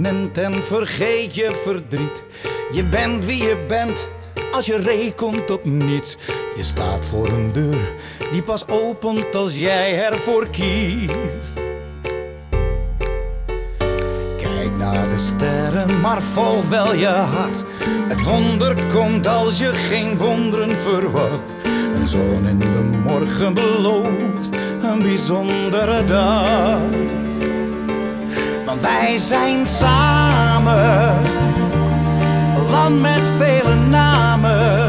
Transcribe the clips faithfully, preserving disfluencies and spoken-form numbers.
moment en vergeet je verdriet. Je bent wie je bent als je rekent op niets. Je staat voor een deur die pas opent als jij ervoor kiest. Kijk naar de sterren, maar volg wel je hart. Het wonder komt als je geen wonderen verwacht. Een zon in de morgen belooft een bijzondere dag. Want wij zijn samen, een land met vele namen.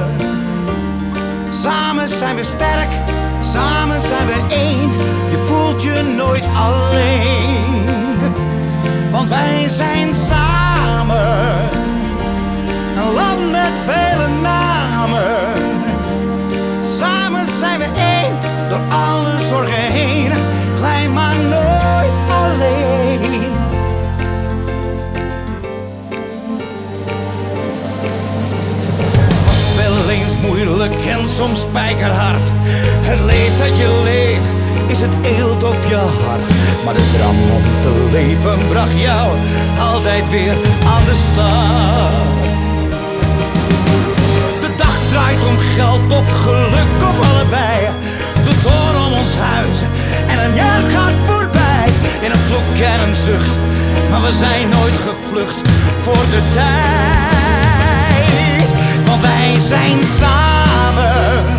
Samen zijn we sterk, samen zijn we één. Je voelt je nooit alleen. Want wij zijn samen, een land met vele namen. Samen zijn we één, door alle zorgen heen. Klein maar nooit alleen. Het was wel eens moeilijk en soms spijkerhard. Het leed dat je leed is het eelt op je hart. Maar de drang om te leven bracht jou altijd weer aan de start. De dag draait om geld of geluk of allebei. De zon om ons huis en een jaar gaat voorbij. In een vloek en een zucht, maar we zijn nooit gevlucht voor de tijd. Want wij zijn samen,